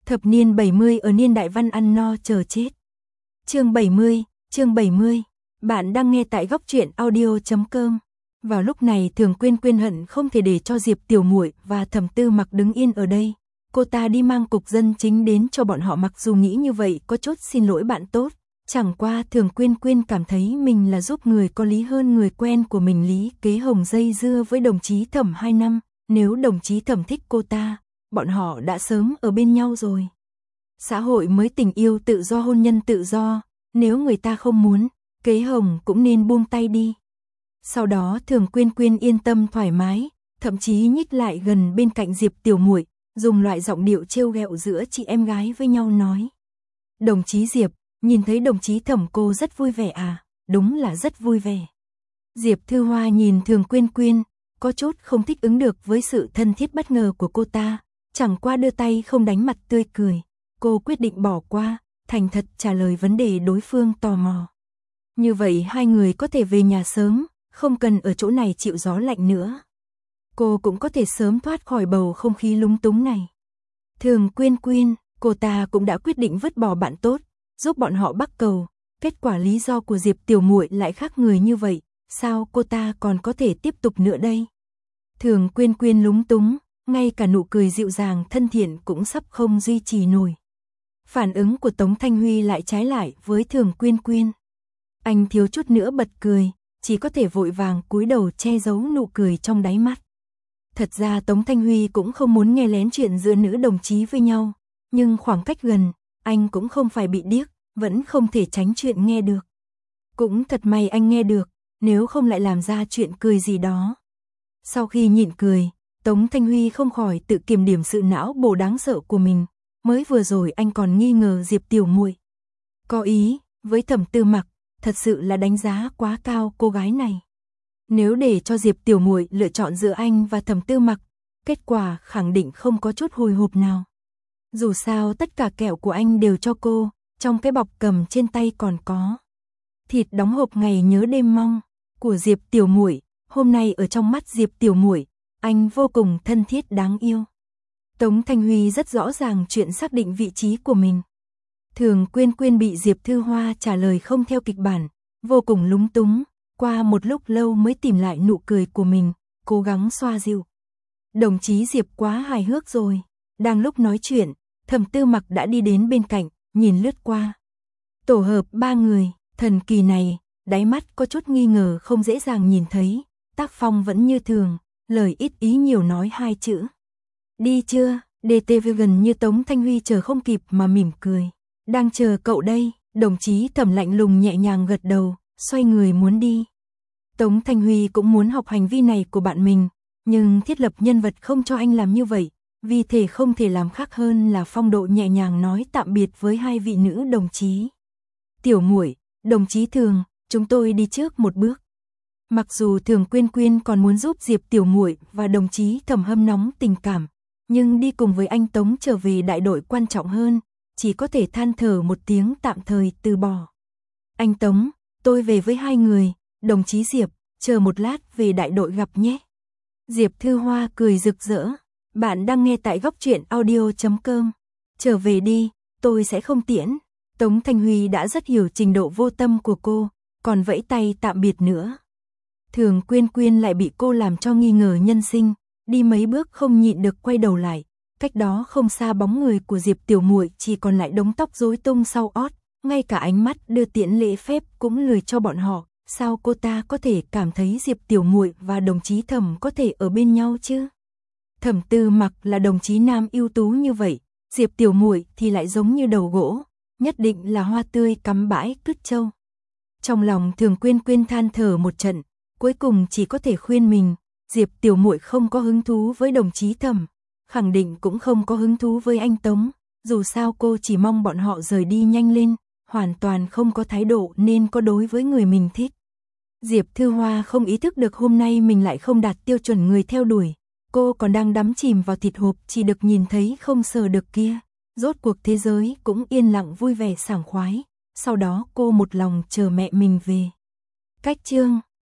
Thập niên 70 ở niên đại văn ăn no chờ chết. Chương 70. Bạn đang nghe tại góc truyện audio.com. Vào lúc này Thường Quyên hận không thể để cho Diệp Tiểu Muội và Thẩm Tư Mặc đứng yên ở đây. Cô ta đi mang cục dân chính đến cho bọn họ, mặc dù nghĩ như vậy có chút xin lỗi bạn tốt. Chẳng qua Thường Quyên cảm thấy mình là giúp người có lý hơn người quen của mình. Lý Kế Hồng dây dưa với đồng chí Thẩm 2 năm, nếu đồng chí Thẩm thích cô ta, bọn họ đã sớm ở bên nhau rồi. Xã hội mới tình yêu tự do, hôn nhân tự do, nếu người ta không muốn, Kế Hồng cũng nên buông tay đi. Sau đó Thường Quyên yên tâm thoải mái, thậm chí nhích lại gần bên cạnh Diệp Tiểu Muội, dùng loại giọng điệu trêu ghẹo giữa chị em gái với nhau nói: "Đồng chí Diệp, nhìn thấy đồng chí Thẩm cô rất vui vẻ à?" "Đúng là rất vui vẻ." Diệp Thư Hoa nhìn Thường Quyên, có chút không thích ứng được với sự thân thiết bất ngờ của cô ta, chẳng qua đưa tay không đánh mặt tươi cười. Cô quyết định bỏ qua, thành thật trả lời vấn đề đối phương tò mò. Như vậy hai người có thể về nhà sớm, không cần ở chỗ này chịu gió lạnh nữa. Cô cũng có thể sớm thoát khỏi bầu không khí lúng túng này. Thường Quyên, cô ta cũng đã quyết định vứt bỏ bạn tốt, giúp bọn họ bắc cầu. Kết quả lý do của Diệp Tiểu Muội lại khác người như vậy, sao cô ta còn có thể tiếp tục nữa đây? Thường Quyên lúng túng, ngay cả nụ cười dịu dàng thân thiện cũng sắp không duy trì nổi. Phản ứng của Tống Thanh Huy lại trái lại với Thường Quyên. Anh thiếu chút nữa bật cười, chỉ có thể vội vàng cúi đầu che giấu nụ cười trong đáy mắt. Thật ra Tống Thanh Huy cũng không muốn nghe lén chuyện giữa nữ đồng chí với nhau, nhưng khoảng cách gần, anh cũng không phải bị điếc, vẫn không thể tránh chuyện nghe được. Cũng thật may anh nghe được, nếu không lại làm ra chuyện cười gì đó. Sau khi nhịn cười, Tống Thanh Huy không khỏi tự kiềm điểm sự não bổ đáng sợ của mình. Mới vừa rồi anh còn nghi ngờ Diệp Tiểu Muội có ý với Thẩm Tư Mặc, thật sự là đánh giá quá cao cô gái này. Nếu để cho Diệp Tiểu Muội lựa chọn giữa anh và Thẩm Tư Mặc, kết quả khẳng định không có chút hồi hộp nào. Dù sao tất cả kẹo của anh đều cho cô, trong cái bọc cầm trên tay còn có thịt đóng hộp ngày nhớ đêm mong của Diệp Tiểu Muội. Hôm nay ở trong mắt Diệp Tiểu Muội, anh vô cùng thân thiết đáng yêu. Tống Thanh Huy rất rõ ràng chuyện xác định vị trí của mình. Thường Quyên bị Diệp Thư Hoa trả lời không theo kịch bản, vô cùng lúng túng, qua một lúc lâu mới tìm lại nụ cười của mình, cố gắng xoa dịu. Đồng chí Diệp quá hài hước rồi. Đang lúc nói chuyện, Thẩm Tư Mặc đã đi đến bên cạnh, nhìn lướt qua. Tổ hợp 3 người, thần kỳ này, đáy mắt có chút nghi ngờ không dễ dàng nhìn thấy, tác phong vẫn như thường, lời ít ý nhiều nói 2 chữ. Đi chưa? DTV gần như Tống Thanh Huy chờ không kịp mà mỉm cười. Đang chờ cậu đây, đồng chí Thẩm lạnh lùng nhẹ nhàng gật đầu, xoay người muốn đi. Tống Thanh Huy cũng muốn học hành vi này của bạn mình, nhưng thiết lập nhân vật không cho anh làm như vậy, vì thể không thể làm khác hơn là phong độ nhẹ nhàng nói tạm biệt với hai vị nữ đồng chí. Tiểu Muội, đồng chí Thường, chúng tôi đi trước một bước. Mặc dù Thường Quyên còn muốn giúp Diệp Tiểu Muội và đồng chí Thẩm hâm nóng tình cảm, nhưng đi cùng với anh Tống trở về đại đội quan trọng hơn, chỉ có thể than thở một tiếng tạm thời từ bỏ. Anh Tống, tôi về với 2 người, đồng chí Diệp, chờ một lát về đại đội gặp nhé. Diệp Thư Hoa cười rực rỡ. Bạn đang nghe tại góc truyện audio.com. Trở về đi, tôi sẽ không tiễn. Tống Thanh Huy đã rất hiểu trình độ vô tâm của cô, còn vẫy tay tạm biệt nữa. Thường Quyên lại bị cô làm cho nghi ngờ nhân sinh, đi mấy bước không nhịn được quay đầu lại. Cách đó không xa bóng người của Diệp Tiểu Muội chỉ còn lại đống tóc rối tung sau ót, ngay cả ánh mắt đưa tiễn lễ phép cũng lười cho bọn họ. Sao cô ta có thể cảm thấy Diệp Tiểu Muội và đồng chí Thẩm có thể ở bên nhau chứ? Thẩm Tư Mặc là đồng chí nam ưu tú như vậy, Diệp Tiểu Muội thì lại giống như đầu gỗ, nhất định là hoa tươi cắm bãi cứt trâu. Trong lòng Thường Quyên than thở một trận, cuối cùng chỉ có thể khuyên mình, Diệp Tiểu Muội không có hứng thú với đồng chí Thẩm, khẳng định cũng không có hứng thú với anh Tống, dù sao cô chỉ mong bọn họ rời đi nhanh lên, hoàn toàn không có thái độ nên có đối với người mình thích. Diệp Thư Hoa không ý thức được hôm nay mình lại không đạt tiêu chuẩn người theo đuổi, cô còn đang đắm chìm vào thịt hộp chỉ được nhìn thấy không sờ được kia. Rốt cuộc thế giới cũng yên lặng vui vẻ sảng khoái, sau đó cô một lòng chờ mẹ mình về. Cách chương